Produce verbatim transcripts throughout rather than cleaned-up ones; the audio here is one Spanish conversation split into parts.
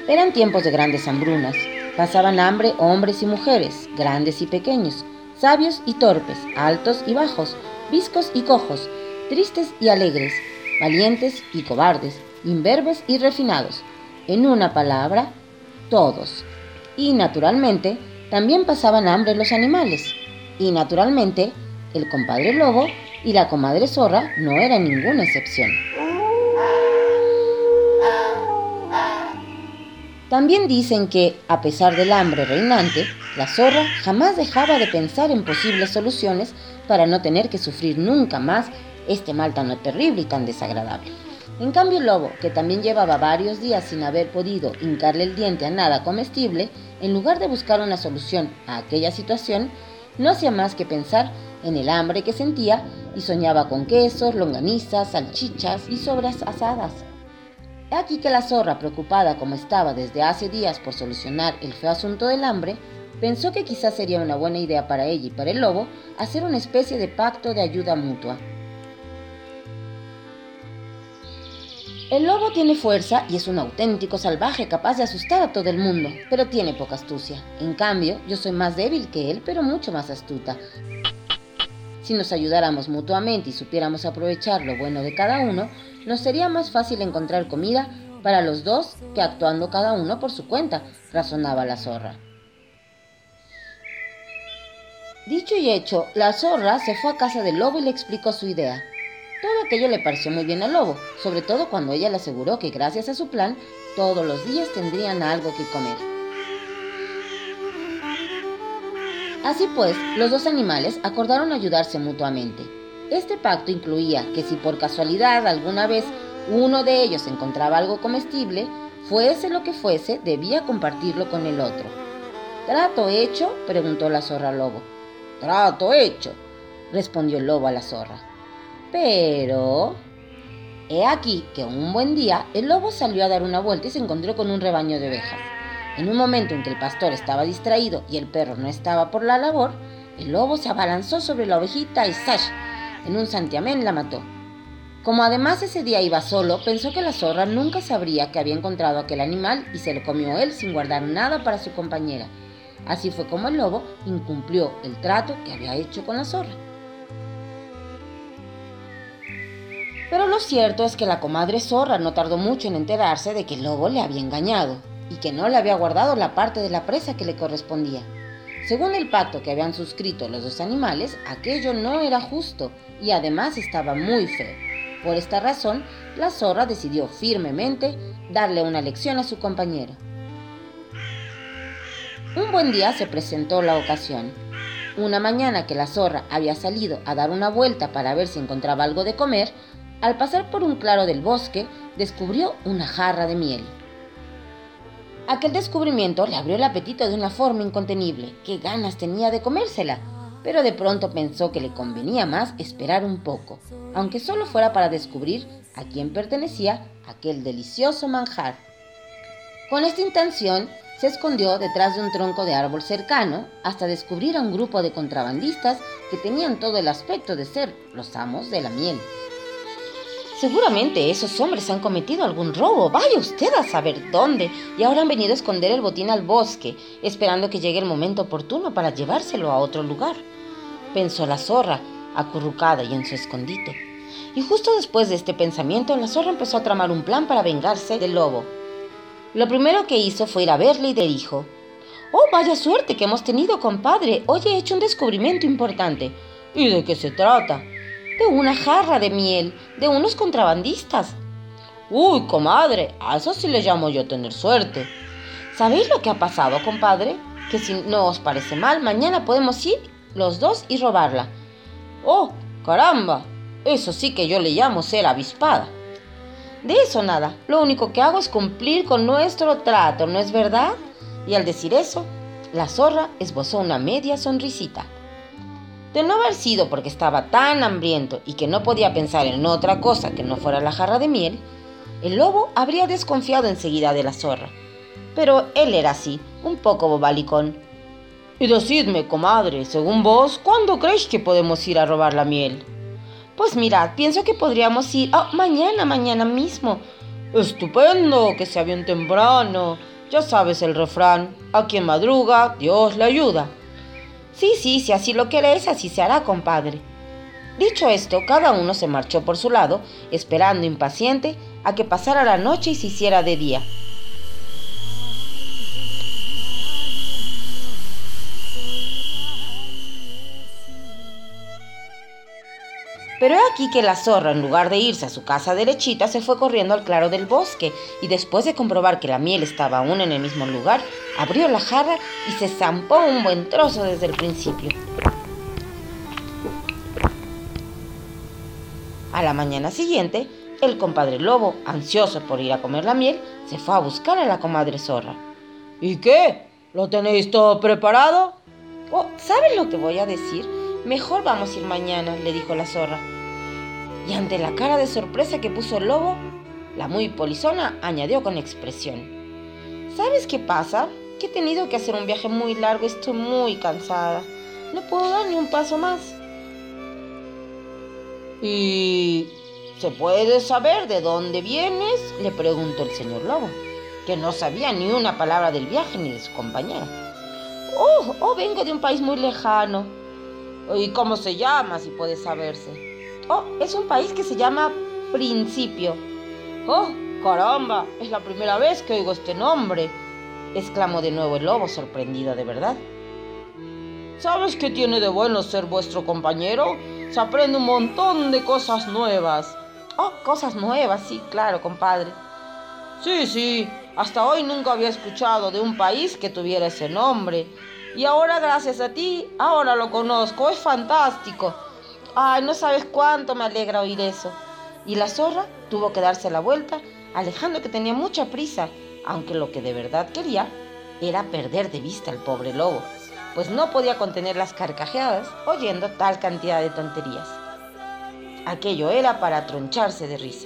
Eran tiempos de grandes hambrunas. Pasaban hambre hombres y mujeres, grandes y pequeños, sabios y torpes, altos y bajos, viscos y cojos, tristes y alegres, valientes y cobardes, imberbes y refinados. En una palabra, todos. Y naturalmente, también pasaban hambre los animales. Y naturalmente, el compadre lobo y la comadre zorra no eran ninguna excepción. También dicen que, a pesar del hambre reinante, la zorra jamás dejaba de pensar en posibles soluciones para no tener que sufrir nunca más este mal tan terrible y tan desagradable. En cambio el lobo, que también llevaba varios días sin haber podido hincarle el diente a nada comestible, en lugar de buscar una solución a aquella situación, no hacía más que pensar en el hambre que sentía y soñaba con quesos, longanizas, salchichas y sobras asadas. He aquí que la zorra, preocupada como estaba desde hace días por solucionar el feo asunto del hambre, pensó que quizás sería una buena idea para ella y para el lobo hacer una especie de pacto de ayuda mutua. El lobo tiene fuerza y es un auténtico salvaje capaz de asustar a todo el mundo, pero tiene poca astucia. En cambio, yo soy más débil que él, pero mucho más astuta. Si nos ayudáramos mutuamente y supiéramos aprovechar lo bueno de cada uno, nos sería más fácil encontrar comida para los dos que actuando cada uno por su cuenta, razonaba la zorra. Dicho y hecho, la zorra se fue a casa del lobo y le explicó su idea. Todo aquello le pareció muy bien al lobo, sobre todo cuando ella le aseguró que gracias a su plan, todos los días tendrían algo que comer. Así pues, los dos animales acordaron ayudarse mutuamente. Este pacto incluía que si por casualidad alguna vez uno de ellos encontraba algo comestible, fuese lo que fuese, debía compartirlo con el otro. ¿Trato hecho?, preguntó la zorra al lobo. «Trato hecho», respondió el lobo a la zorra. Pero... he aquí que un buen día el lobo salió a dar una vuelta y se encontró con un rebaño de ovejas. En un momento en que el pastor estaba distraído y el perro no estaba por la labor, el lobo se abalanzó sobre la ovejita y ¡zash!, en un santiamén la mató. Como además ese día iba solo, pensó que la zorra nunca sabría que había encontrado aquel animal y se lo comió él sin guardar nada para su compañera. Así fue como el lobo incumplió el trato que había hecho con la zorra. Pero lo cierto es que la comadre zorra no tardó mucho en enterarse de que el lobo le había engañado y que no le había guardado la parte de la presa que le correspondía. Según el pacto que habían suscrito los dos animales, aquello no era justo y además estaba muy feo. Por esta razón, la zorra decidió firmemente darle una lección a su compañero. Un buen día se presentó la ocasión. Una mañana que la zorra había salido a dar una vuelta para ver si encontraba algo de comer, al pasar por un claro del bosque, descubrió una jarra de miel. Aquel descubrimiento le abrió el apetito de una forma incontenible. ¡Qué ganas tenía de comérsela! Pero de pronto pensó que le convenía más esperar un poco, aunque solo fuera para descubrir a quién pertenecía aquel delicioso manjar. Con esta intención, se escondió detrás de un tronco de árbol cercano hasta descubrir a un grupo de contrabandistas que tenían todo el aspecto de ser los amos de la miel. Seguramente esos hombres han cometido algún robo, vaya usted a saber dónde, y ahora han venido a esconder el botín al bosque, esperando que llegue el momento oportuno para llevárselo a otro lugar, pensó la zorra, acurrucada y en su escondite. Y justo después de este pensamiento, la zorra empezó a tramar un plan para vengarse del lobo. Lo primero que hizo fue ir a verle y le dijo: «Oh, vaya suerte que hemos tenido, compadre, hoy he hecho un descubrimiento importante». «¿Y de qué se trata?» «De una jarra de miel, de unos contrabandistas». «Uy, comadre, a eso sí le llamo yo tener suerte». «¿Sabéis lo que ha pasado, compadre? Que si no os parece mal, mañana podemos ir los dos y robarla». «Oh, caramba, eso sí que yo le llamo ser avispada». «De eso nada, lo único que hago es cumplir con nuestro trato, ¿no es verdad?». Y al decir eso, la zorra esbozó una media sonrisita. De no haber sido porque estaba tan hambriento y que no podía pensar en otra cosa que no fuera la jarra de miel, el lobo habría desconfiado enseguida de la zorra. Pero él era así, un poco bobalicón. «Y decidme, comadre, según vos, ¿cuándo creéis que podemos ir a robar la miel?». «Pues mirad, pienso que podríamos ir oh, mañana, mañana mismo». «Estupendo, que sea bien temprano. Ya sabes el refrán, a quien madruga, Dios le ayuda. Sí, sí, si así lo querés, así se hará, compadre. Dicho esto, cada uno se marchó por su lado, esperando impaciente a que pasara la noche y se hiciera de día. Pero he aquí que la zorra, en lugar de irse a su casa derechita, se fue corriendo al claro del bosque, y después de comprobar que la miel estaba aún en el mismo lugar, abrió la jarra y se zampó un buen trozo desde el principio. A la mañana siguiente, el compadre lobo, ansioso por ir a comer la miel, se fue a buscar a la comadre zorra. ¿Y qué? ¿Lo tenéis todo preparado? Oh, ¿sabes lo que voy a decir? Mejor vamos a ir mañana, le dijo la zorra. Y ante la cara de sorpresa que puso el lobo, la muy polizona añadió con expresión: ¿Sabes qué pasa? Que he tenido que hacer un viaje muy largo, estoy muy cansada. No puedo dar ni un paso más. ¿Y se puede saber de dónde vienes?, le preguntó el señor lobo, que no sabía ni una palabra del viaje ni de su compañera. Oh, oh, vengo de un país muy lejano. ¿Y cómo se llama, si puede saberse? Oh, es un país que se llama Principio. Oh, caramba, es la primera vez que oigo este nombre, exclamó de nuevo el lobo, sorprendido de verdad. ¿Sabes qué tiene de bueno ser vuestro compañero? Se aprende un montón de cosas nuevas. Oh, cosas nuevas, sí, claro, compadre. Sí, sí, hasta hoy nunca había escuchado de un país que tuviera ese nombre. Y ahora, gracias a ti, ahora lo conozco, es fantástico. Ay, no sabes cuánto me alegra oír eso. Y la zorra tuvo que darse la vuelta, alejando que tenía mucha prisa, aunque lo que de verdad quería era perder de vista al pobre lobo, pues no podía contener las carcajadas oyendo tal cantidad de tonterías. Aquello era para troncharse de risa.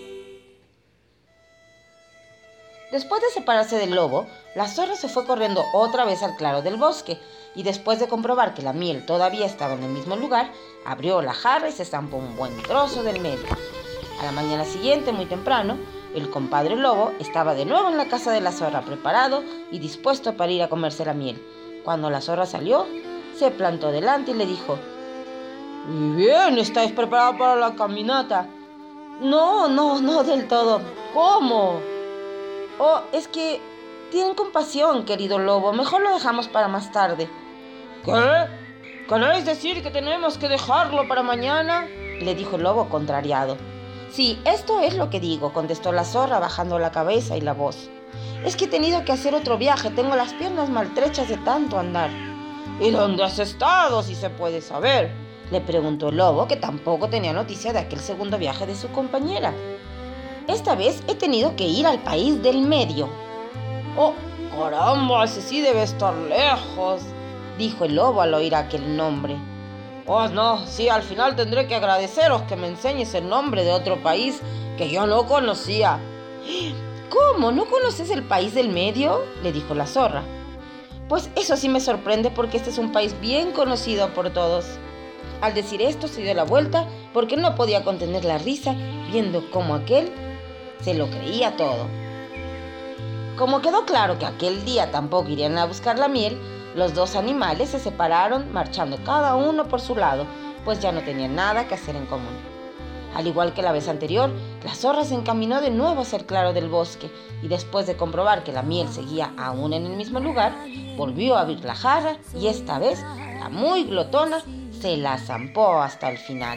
Después de separarse del lobo, la zorra se fue corriendo otra vez al claro del bosque, y después de comprobar que la miel todavía estaba en el mismo lugar, abrió la jarra y se zampó un buen trozo del medio. A la mañana siguiente, muy temprano, el compadre lobo estaba de nuevo en la casa de la zorra, preparado y dispuesto para ir a comerse la miel. Cuando la zorra salió, se plantó delante y le dijo: «Muy bien, ¿estáis preparados para la caminata?» No, no, no del todo. ¿Cómo? Oh, es que tienen compasión, querido lobo. Mejor lo dejamos para más tarde. ¿Qué? ¿Queréis decir que tenemos que dejarlo para mañana?, le dijo el lobo contrariado. Sí, esto es lo que digo, contestó la zorra bajando la cabeza y la voz. Es que he tenido que hacer otro viaje, tengo las piernas maltrechas de tanto andar. ¿Y dónde has estado, si se puede saber?, le preguntó el lobo, que tampoco tenía noticia de aquel segundo viaje de su compañera. Esta vez he tenido que ir al país del medio. Oh, caramba, ese sí debe estar lejos, dijo el lobo al oír aquel nombre. Oh, no, sí, al final tendré que agradeceros que me enseñes el nombre de otro país que yo no conocía. ¿Cómo? ¿No conoces el país del medio?, le dijo la zorra. Pues eso sí me sorprende, porque este es un país bien conocido por todos. Al decir esto se dio la vuelta porque no podía contener la risa viendo cómo aquel se lo creía todo. Como quedó claro que aquel día tampoco irían a buscar la miel, los dos animales se separaron, marchando cada uno por su lado, pues ya no tenían nada que hacer en común. Al igual que la vez anterior, la zorra se encaminó de nuevo hacia el claro del bosque, y después de comprobar que la miel seguía aún en el mismo lugar, volvió a abrir la jarra y esta vez la muy glotona se la zampó hasta el final.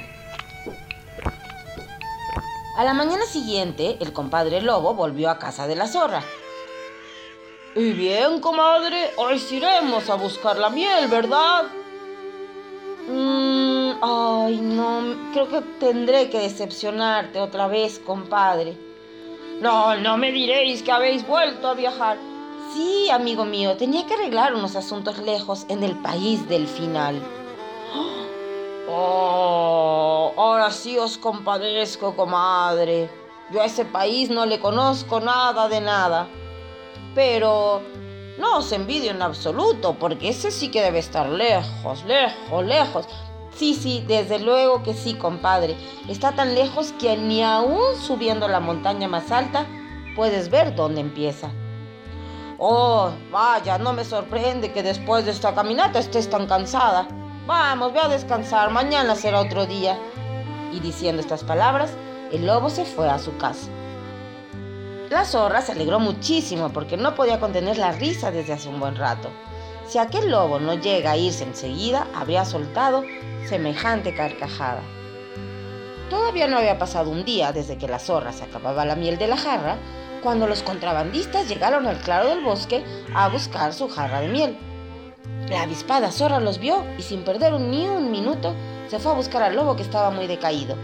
A la mañana siguiente, el compadre lobo volvió a casa de la zorra. Y bien, comadre, hoy iremos a buscar la miel, ¿verdad? Mm, ay, no, creo que tendré que decepcionarte otra vez, compadre. No, no me diréis que habéis vuelto a viajar. Sí, amigo mío, tenía que arreglar unos asuntos lejos en el país del final. Oh, ahora sí os compadezco, comadre. Yo a ese país no le conozco nada de nada. Pero no os envidio en absoluto, porque ese sí que debe estar lejos, lejos, lejos. Sí, sí, desde luego que sí, compadre. Está tan lejos que ni aún subiendo la montaña más alta puedes ver dónde empieza. Oh, vaya, no me sorprende que después de esta caminata estés tan cansada. Vamos, ve a descansar, mañana será otro día. Y diciendo estas palabras, el lobo se fue a su casa. La zorra se alegró muchísimo porque no podía contener la risa desde hace un buen rato. Si aquel lobo no llega a irse enseguida, habría soltado semejante carcajada. Todavía no había pasado un día desde que la zorra se acababa la miel de la jarra, cuando los contrabandistas llegaron al claro del bosque a buscar su jarra de miel. La avispada zorra los vio y sin perder ni un minuto se fue a buscar al lobo, que estaba muy decaído.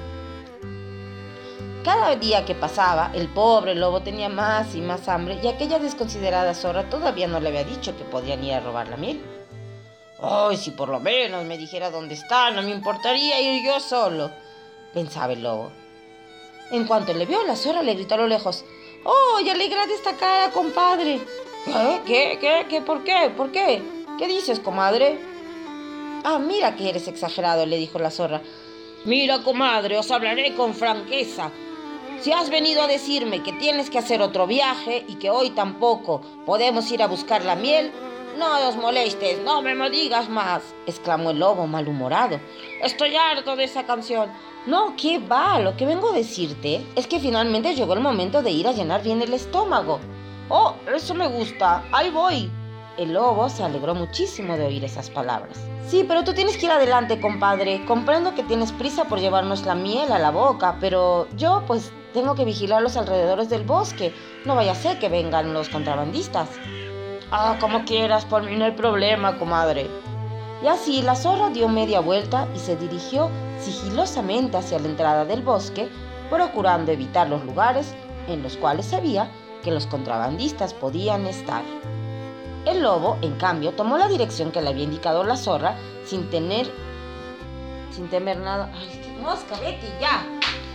Cada día que pasaba, el pobre lobo tenía más y más hambre y aquella desconsiderada zorra todavía no le había dicho que podían ir a robar la miel. ¡Ay, si por lo menos me dijera dónde está, no me importaría ir yo solo!, pensaba el lobo. En cuanto le vio, la zorra le gritó a lo lejos: ¡Oh, ya alegrad esta cara, compadre! ¿Qué? ¿Qué? ¿Qué? ¿Qué? ¿Por qué? ¿Por qué? ¿Qué dices, comadre? Ah, mira que eres exagerado, le dijo la zorra. Mira, comadre, os hablaré con franqueza. Si has venido a decirme que tienes que hacer otro viaje y que hoy tampoco podemos ir a buscar la miel, no os molestes, no me lo digas más, exclamó el lobo malhumorado. Estoy harto de esa canción. No, ¿qué va? Lo que vengo a decirte es que finalmente llegó el momento de ir a llenar bien el estómago. Oh, eso me gusta, ahí voy. El lobo se alegró muchísimo de oír esas palabras. Sí, pero tú tienes que ir adelante, compadre. Comprendo que tienes prisa por llevarnos la miel a la boca, pero yo, pues, tengo que vigilar los alrededores del bosque. No vaya a ser que vengan los contrabandistas. Ah, como quieras, por mí no hay problema, comadre. Y así la zorra dio media vuelta y se dirigió sigilosamente hacia la entrada del bosque, procurando evitar los lugares en los cuales sabía que los contrabandistas podían estar. El lobo, en cambio, tomó la dirección que le había indicado la zorra sin tener, sin temer nada. ¡Ay, qué mosca, vete ya!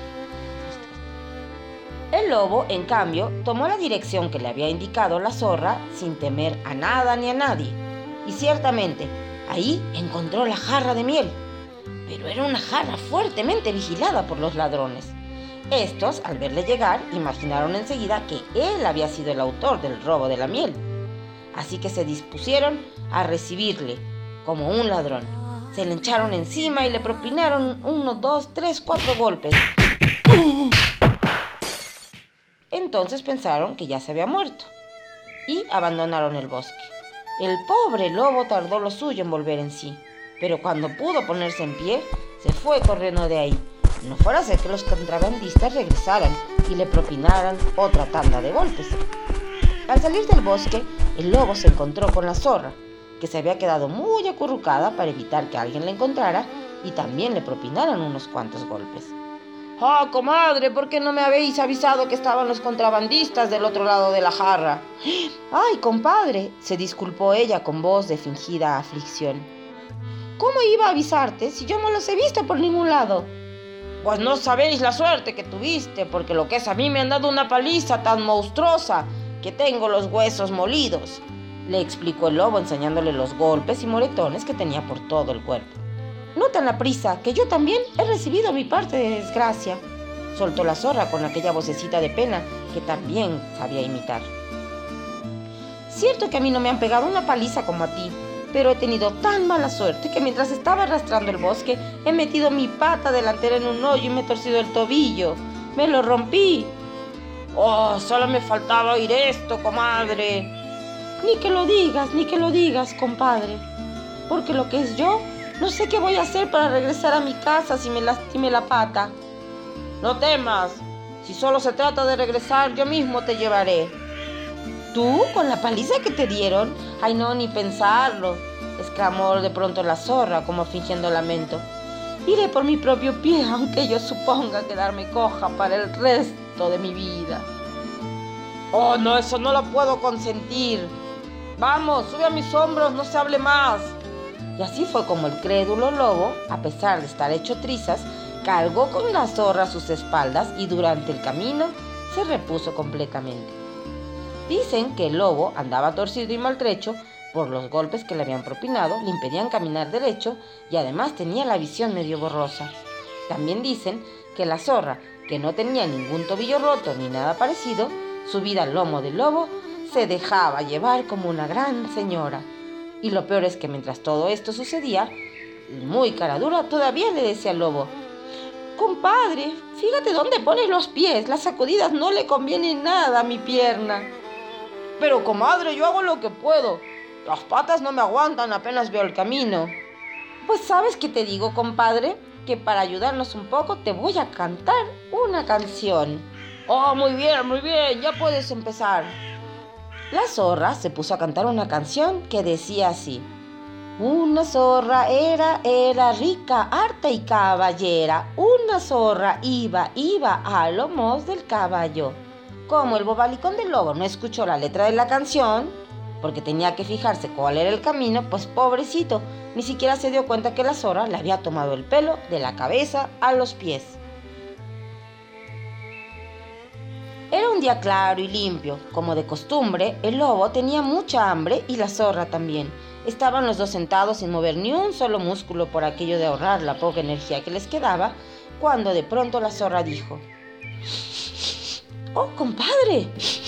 El lobo, en cambio, tomó la dirección que le había indicado la zorra sin temer a nada ni a nadie. Y ciertamente, ahí encontró la jarra de miel. Pero era una jarra fuertemente vigilada por los ladrones. Estos, al verle llegar, imaginaron enseguida que él había sido el autor del robo de la miel. Así que se dispusieron a recibirle como un ladrón. Se le echaron encima y le propinaron uno, dos, tres, cuatro golpes. Entonces pensaron que ya se había muerto y abandonaron el bosque. El pobre lobo tardó lo suyo en volver en sí, pero cuando pudo ponerse en pie, se fue corriendo de ahí. No fuera a ser que los contrabandistas regresaran y le propinaran otra tanda de golpes. Al salir del bosque, el lobo se encontró con la zorra, que se había quedado muy acurrucada para evitar que alguien la encontrara y también le propinaran unos cuantos golpes. ¡Ah, comadre! ¿Por qué no me habéis avisado que estaban los contrabandistas del otro lado de la jarra? ¡Ay, compadre!, se disculpó ella con voz de fingida aflicción. ¿Cómo iba a avisarte si yo no los he visto por ningún lado? Pues no sabéis la suerte que tuviste, porque lo que es a mí me han dado una paliza tan monstruosa que tengo los huesos molidos, le explicó el lobo enseñándole los golpes y moretones que tenía por todo el cuerpo. No tan la prisa, que yo también he recibido mi parte de desgracia, soltó la zorra con aquella vocecita de pena que también sabía imitar. Cierto que a mí no me han pegado una paliza como a ti, pero he tenido tan mala suerte que mientras estaba arrastrando el bosque he metido mi pata delantera en un hoyo y me he torcido el tobillo. ¡Me lo rompí! ¡Oh, solo me faltaba oír esto, comadre! Ni que lo digas, ni que lo digas, compadre. Porque lo que es yo, no sé qué voy a hacer para regresar a mi casa si me lastime la pata. No temas, si solo se trata de regresar, yo mismo te llevaré. ¿Tú, con la paliza que te dieron? Ay, no, ni pensarlo, exclamó de pronto la zorra, como fingiendo lamento. Iré por mi propio pie, aunque yo suponga quedarme coja para el resto de mi vida. Oh, no, eso no lo puedo consentir. Vamos, sube a mis hombros, no se hable más. Y así fue como el crédulo lobo, a pesar de estar hecho trizas, cargó con la zorra a sus espaldas y durante el camino se repuso completamente. Dicen que el lobo andaba torcido y maltrecho por los golpes que le habían propinado, le impedían caminar derecho y además tenía la visión medio borrosa. También dicen que la zorra, que no tenía ningún tobillo roto ni nada parecido, subida al lomo del lobo, se dejaba llevar como una gran señora. Y lo peor es que mientras todo esto sucedía, muy cara dura todavía le decía al lobo: compadre, fíjate dónde pones los pies, las sacudidas no le convienen nada a mi pierna. Pero comadre, yo hago lo que puedo, las patas no me aguantan apenas veo el camino. Pues ¿sabes qué te digo, compadre? Que para ayudarnos un poco te voy a cantar una canción. Oh, muy bien, muy bien, ya puedes empezar. La zorra se puso a cantar una canción que decía así: una zorra era, era rica, harta y caballera. Una zorra iba, iba a lomos del caballo. Como el bobalicón del lobo no escuchó la letra de la canción, porque tenía que fijarse cuál era el camino, pues pobrecito, ni siquiera se dio cuenta que la zorra le había tomado el pelo de la cabeza a los pies. Era un día claro y limpio. Como de costumbre, el lobo tenía mucha hambre y la zorra también. Estaban los dos sentados sin mover ni un solo músculo por aquello de ahorrar la poca energía que les quedaba, cuando de pronto la zorra dijo: ¡oh, compadre!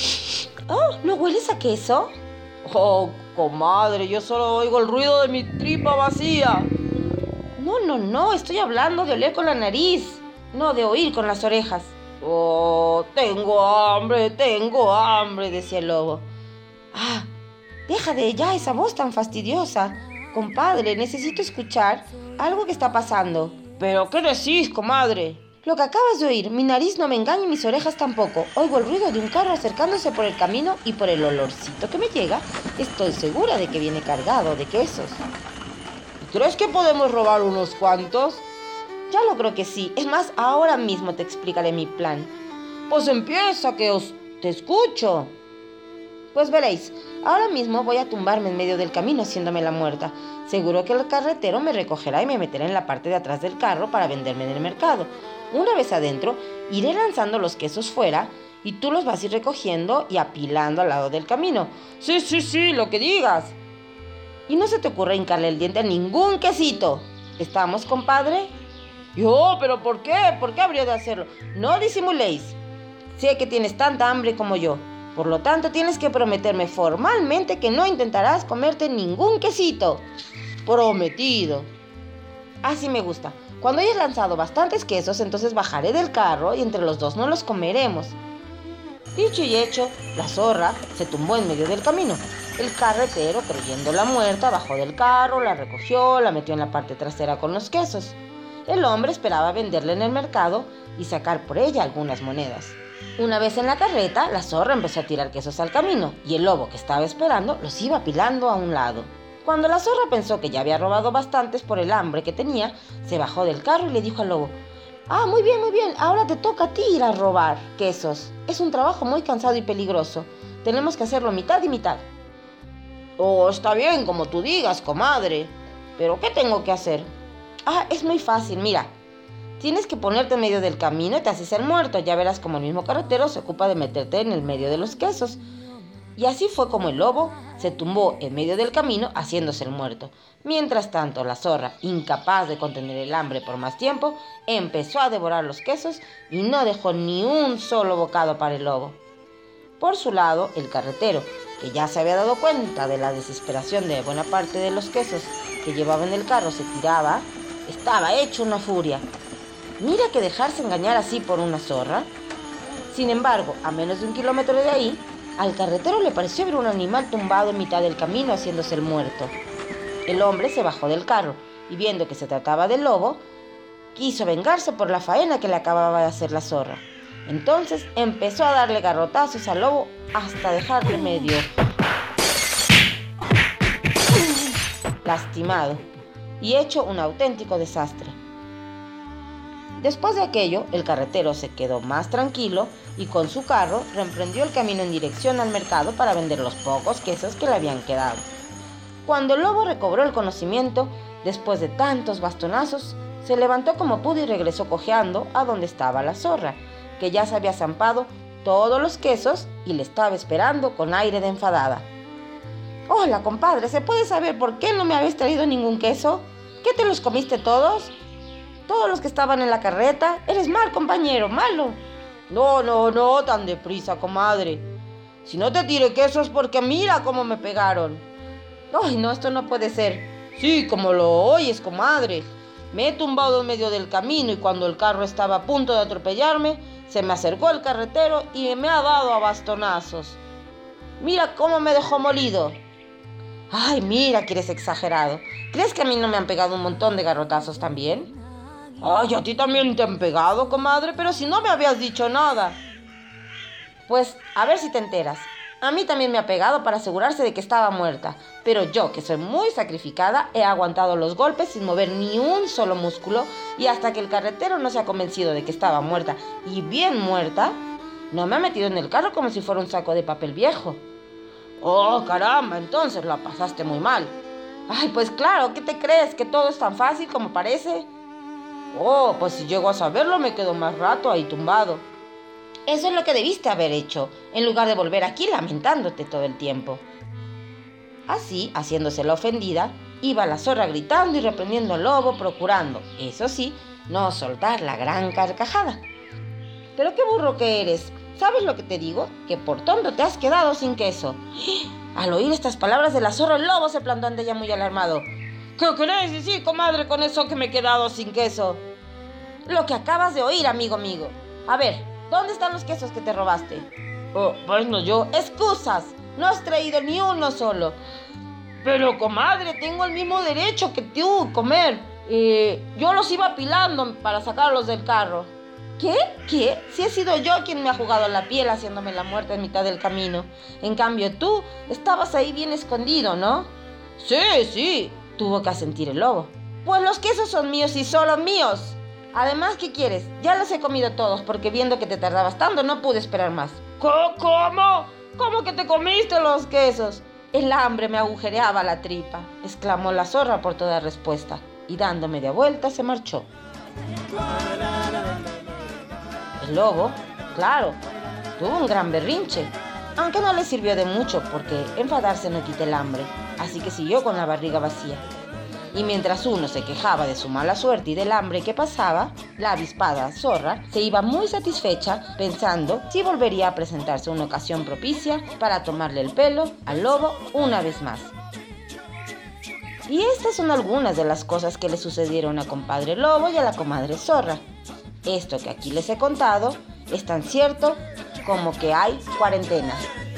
¡Oh, ¿no hueles a queso? Oh, comadre, yo solo oigo el ruido de mi tripa vacía. No, no, no, estoy hablando de oler con la nariz, no de oír con las orejas. Oh, tengo hambre, tengo hambre, decía el lobo. Ah, deja de ya esa voz tan fastidiosa. Compadre, necesito escuchar algo que está pasando. ¿Pero qué decís, comadre? Lo que acabas de oír, mi nariz no me engaña y mis orejas tampoco. Oigo el ruido de un carro acercándose por el camino y por el olorcito que me llega, estoy segura de que viene cargado de quesos. ¿Crees que podemos robar unos cuantos? Ya lo creo que sí. Es más, ahora mismo te explicaré mi plan. Pues empieza, que os te escucho. Pues veréis, ahora mismo voy a tumbarme en medio del camino haciéndome la muerta. Seguro que el carretero me recogerá y me meterá en la parte de atrás del carro para venderme en el mercado. Una vez adentro, iré lanzando los quesos fuera y tú los vas a ir recogiendo y apilando al lado del camino. Sí, sí, sí, lo que digas. Y no se te ocurra hincarle el diente a ningún quesito. ¿Estamos, compadre? Yo, ¿pero por qué? ¿Por qué habría de hacerlo? No disimuléis. Sé que tienes tanta hambre como yo. Por lo tanto, tienes que prometerme formalmente que no intentarás comerte ningún quesito. Prometido. Así me gusta. Cuando hayas lanzado bastantes quesos, entonces bajaré del carro y entre los dos nos los comeremos. Dicho y hecho, la zorra se tumbó en medio del camino. El carretero, creyéndola muerta, bajó del carro, la recogió, la metió en la parte trasera con los quesos. El hombre esperaba venderla en el mercado y sacar por ella algunas monedas. Una vez en la carreta, la zorra empezó a tirar quesos al camino y el lobo, que estaba esperando, los iba apilando a un lado. Cuando la zorra pensó que ya había robado bastantes por el hambre que tenía, se bajó del carro y le dijo al lobo: ah, muy bien, muy bien, ahora te toca a ti ir a robar quesos. Es un trabajo muy cansado y peligroso. Tenemos que hacerlo mitad y mitad. Oh, está bien, como tú digas, comadre. ¿Pero qué tengo que hacer? Ah, es muy fácil, mira. Tienes que ponerte en medio del camino y te haces el muerto. Ya verás como el mismo carretero se ocupa de meterte en el medio de los quesos. Y así fue como el lobo se tumbó en medio del camino haciéndose el muerto. Mientras tanto, la zorra, incapaz de contener el hambre por más tiempo, empezó a devorar los quesos y no dejó ni un solo bocado para el lobo. Por su lado, el carretero, que ya se había dado cuenta de la desesperación de buena parte de los quesos que llevaba en el carro, se tiraba, estaba hecho una furia. Mira que dejarse engañar así por una zorra. Sin embargo, a menos de un kilómetro de ahí, al carretero le pareció ver un animal tumbado en mitad del camino haciéndose el muerto. El hombre se bajó del carro y, viendo que se trataba del lobo, quiso vengarse por la faena que le acababa de hacer la zorra. Entonces empezó a darle garrotazos al lobo hasta dejarle medio lastimado y hecho un auténtico desastre. Después de aquello, el carretero se quedó más tranquilo y con su carro reemprendió el camino en dirección al mercado para vender los pocos quesos que le habían quedado. Cuando el lobo recobró el conocimiento, después de tantos bastonazos, se levantó como pudo y regresó cojeando a donde estaba la zorra, que ya se había zampado todos los quesos y le estaba esperando con aire de enfadada. «Hola, compadre, ¿se puede saber por qué no me habéis traído ningún queso? ¿Qué te los comiste todos? ¿Todos los que estaban en la carreta? Eres mal, compañero, malo». «No, no, no, tan deprisa, comadre. Si no te tiro queso es porque mira cómo me pegaron. Ay, no, esto no puede ser. Sí, como lo oyes, comadre. Me he tumbado en medio del camino y cuando el carro estaba a punto de atropellarme, se me acercó el carretero y me ha dado a bastonazos. Mira cómo me dejó molido. Ay, mira que eres exagerado. ¿Crees que a mí no me han pegado un montón de garrotazos también? Ay, a ti también te han pegado, comadre, pero si no me habías dicho nada. Pues, a ver si te enteras. A mí también me ha pegado para asegurarse de que estaba muerta, pero yo, que soy muy sacrificada, he aguantado los golpes sin mover ni un solo músculo y hasta que el carretero no se ha convencido de que estaba muerta y bien muerta, no me ha metido en el carro como si fuera un saco de papel viejo. Oh, caramba, entonces la pasaste muy mal. Ay, pues claro, ¿qué te crees? ¿Que todo es tan fácil como parece? Oh, pues si llego a saberlo me quedo más rato ahí tumbado. Eso es lo que debiste haber hecho, en lugar de volver aquí lamentándote todo el tiempo. Así, haciéndose la ofendida, iba la zorra gritando y reprendiendo al lobo, procurando, eso sí, no soltar la gran carcajada. Pero qué burro que eres. ¿Sabes lo que te digo? Que por tonto te has quedado sin queso. Al oír estas palabras de la zorra, el lobo se plantó ante ella muy alarmado. ¿Qué querés decir, comadre, con eso que me he quedado sin queso? Lo que acabas de oír, amigo mío. A ver, ¿dónde están los quesos que te robaste? Oh, pues no yo. ¡Excusas! No has traído ni uno solo. Pero, comadre, tengo el mismo derecho que tú, comer. Eh, yo los iba apilando para sacarlos del carro. ¿Qué? ¿Qué? Si he sido yo quien me ha jugado la piel haciéndome la muerte en mitad del camino. En cambio tú estabas ahí bien escondido, ¿no? Sí, sí, tuvo que asentir el lobo. Pues los quesos son míos y solo míos. Además, ¿qué quieres? Ya los he comido todos porque viendo que te tardabas tanto no pude esperar más. ¿Cómo? ¿Cómo que te comiste los quesos? El hambre me agujereaba la tripa, exclamó la zorra por toda respuesta y dando media vuelta se marchó. El lobo, claro, tuvo un gran berrinche, aunque no le sirvió de mucho porque enfadarse no quita el hambre, así que siguió con la barriga vacía. Y mientras uno se quejaba de su mala suerte y del hambre que pasaba, la avispada zorra se iba muy satisfecha pensando si volvería a presentarse una ocasión propicia para tomarle el pelo al lobo una vez más. Y estas son algunas de las cosas que le sucedieron a compadre lobo y a la comadre zorra. Esto que aquí les he contado es tan cierto como que hay cuarentena.